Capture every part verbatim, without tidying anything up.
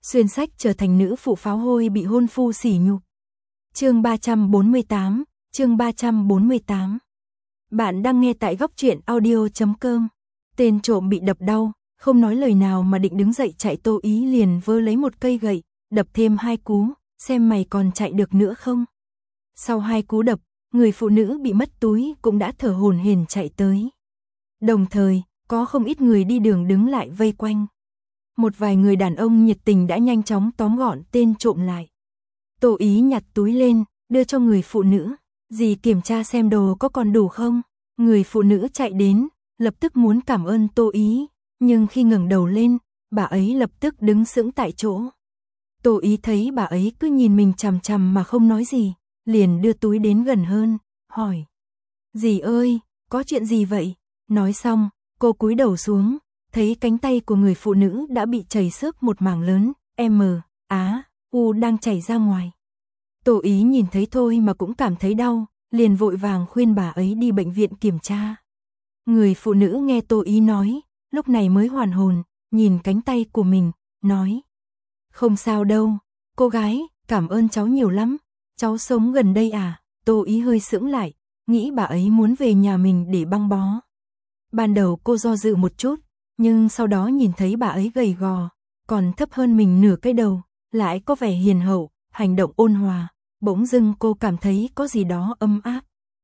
xuyên sách trở thành nữ phụ pháo hôi bị hôn phu sỉ nhục. Chương ba trăm bốn mươi tám, chương ba trăm bốn mươi tám. Bạn đang nghe tại góc truyện audio chấm com. Tên trộm bị đập đau, không nói lời nào mà định đứng dậy chạy, Tô Ý liền vơ lấy một cây gậy, đập thêm hai cú, xem mày còn chạy được nữa không. Sau hai cú đập, người phụ nữ bị mất túi cũng đã thở hổn hển chạy tới. Đồng thời, có không ít người đi đường đứng lại vây quanh. Một vài người đàn ông nhiệt tình đã nhanh chóng tóm gọn tên trộm lại. Tô Ý nhặt túi lên, đưa cho người phụ nữ. Dì kiểm tra xem đồ có còn đủ không? Người phụ nữ chạy đến, lập tức muốn cảm ơn Tô Ý, nhưng khi ngẩng đầu lên, bà ấy lập tức đứng sững tại chỗ. Tô Ý thấy bà ấy cứ nhìn mình chằm chằm mà không nói gì, liền đưa túi đến gần hơn, hỏi. Dì ơi, có chuyện gì vậy? Nói xong, cô cúi đầu xuống, thấy cánh tay của người phụ nữ đã bị chảy xước một mảng lớn, M, Á, U đang chảy ra ngoài. Tô Ý nhìn thấy thôi mà cũng cảm thấy đau, liền vội vàng khuyên bà ấy đi bệnh viện kiểm tra. Người phụ nữ nghe Tô Ý nói, lúc này mới hoàn hồn, nhìn cánh tay của mình, nói. Không sao đâu, cô gái, cảm ơn cháu nhiều lắm, cháu sống gần đây à? Tô Ý hơi sững lại, nghĩ bà ấy muốn về nhà mình để băng bó. Ban đầu cô do dự một chút, nhưng sau đó nhìn thấy bà ấy gầy gò, còn thấp hơn mình nửa cái đầu, lại có vẻ hiền hậu, hành động ôn hòa, bỗng dưng cô cảm thấy có gì đó ấm áp.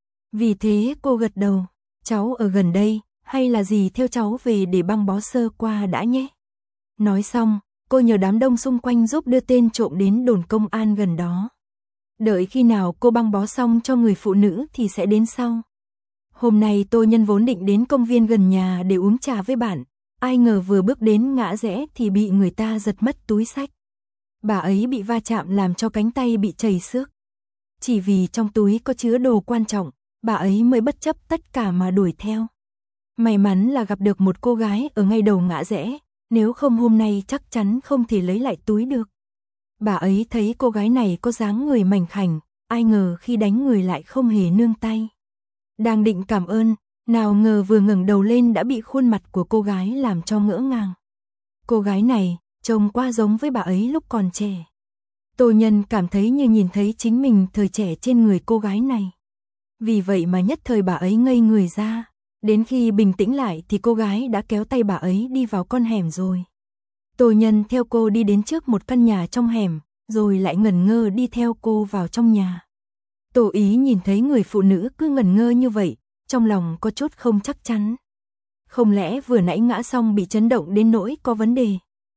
Vì thế cô gật đầu, cháu ở gần đây, hay là dì theo cháu về để băng bó sơ qua đã nhé. Nói xong, cô nhờ đám đông xung quanh giúp đưa tên trộm đến đồn công an gần đó. Đợi khi nào cô băng bó xong cho người phụ nữ thì sẽ đến sau. Hôm nay Tô Nhân vốn định đến công viên gần nhà để uống trà với bạn, ai ngờ vừa bước đến ngã rẽ thì bị người ta giật mất túi xách. Bà ấy bị va chạm làm cho cánh tay bị chảy xước. Chỉ vì trong túi có chứa đồ quan trọng, bà ấy mới bất chấp tất cả mà đuổi theo. May mắn là gặp được một cô gái ở ngay đầu ngã rẽ, nếu không hôm nay chắc chắn không thể lấy lại túi được. Bà ấy thấy cô gái này có dáng người mảnh khảnh, ai ngờ khi đánh người lại không hề nương tay. Đang định cảm ơn, nào ngờ vừa ngẩng đầu lên đã bị khuôn mặt của cô gái làm cho ngỡ ngàng. Cô gái này, trông quá giống với bà ấy lúc còn trẻ. Tô Nhân cảm thấy như nhìn thấy chính mình thời trẻ trên người cô gái này. Vì vậy mà nhất thời bà ấy ngây người ra. Đến khi bình tĩnh lại thì cô gái đã kéo tay bà ấy đi vào con hẻm rồi. Tô Nhân theo cô đi đến trước một căn nhà trong hẻm, rồi lại ngẩn ngơ đi theo cô vào trong nhà. Tô Ý nhìn thấy người phụ nữ cứ ngẩn ngơ như vậy, trong lòng có chút không chắc chắn. Không lẽ vừa nãy ngã xong bị chấn động đến nỗi có vấn đề?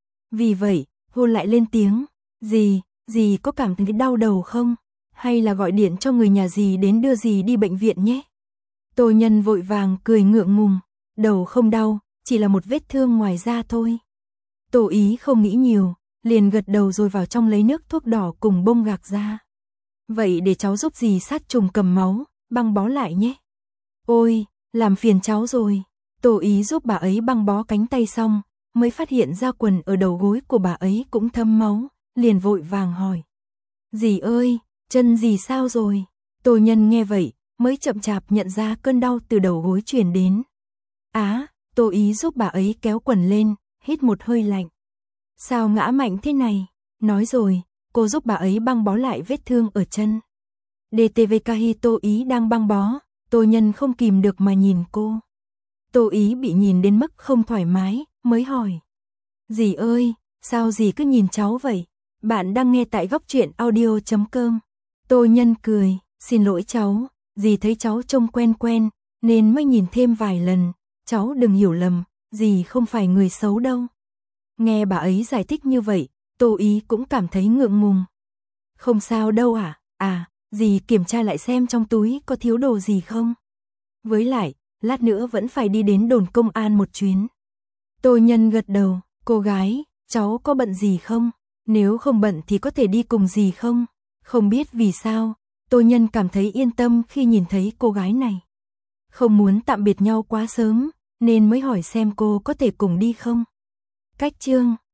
Vì vậy, cô lại lên tiếng, dì, dì có cảm thấy đau đầu không? Hay là gọi điện cho người nhà dì đến đưa dì đi bệnh viện nhé? Tô Nhân vội vàng cười ngượng ngùng, đầu không đau, chỉ là một vết thương ngoài da thôi. Tô Ý không nghĩ nhiều, liền gật đầu rồi vào trong lấy nước thuốc đỏ cùng bông gạc ra. Vậy để cháu giúp dì sát trùng cầm máu, băng bó lại nhé. Ôi, làm phiền cháu rồi. Tô Ý giúp bà ấy băng bó cánh tay xong, mới phát hiện ra quần ở đầu gối của bà ấy cũng thấm máu, liền vội vàng hỏi. Dì ơi, chân dì sao rồi? Tô Nhân nghe vậy, mới chậm chạp nhận ra cơn đau từ đầu gối truyền đến. Á, Tô Ý giúp bà ấy kéo quần lên, hít một hơi lạnh. Sao ngã mạnh thế này? Nói rồi, cô giúp bà ấy băng bó lại vết thương ở chân. đê tê vê ca hi Tô Ý đang băng bó, Tô Nhân không kìm được mà nhìn cô. Tô Ý bị nhìn đến mức không thoải mái, mới hỏi. Dì ơi, sao dì cứ nhìn cháu vậy? Bạn đang nghe tại góc truyện audio chấm com. Tô Nhân cười, xin lỗi cháu, dì thấy cháu trông quen quen, nên mới nhìn thêm vài lần. Cháu đừng hiểu lầm, dì không phải người xấu đâu. Nghe bà ấy giải thích như vậy, Tô Ý cũng cảm thấy ngượng ngùng. Không sao đâu à, à, dì kiểm tra lại xem trong túi có thiếu đồ gì không. Với lại, lát nữa vẫn phải đi đến đồn công an một chuyến. Tô Nhân gật đầu, cô gái, cháu có bận gì không? Nếu không bận thì có thể đi cùng dì không? Không biết vì sao, Tô Nhân cảm thấy yên tâm khi nhìn thấy cô gái này. Không muốn tạm biệt nhau quá sớm, nên mới hỏi xem cô có thể cùng đi không. Cách chương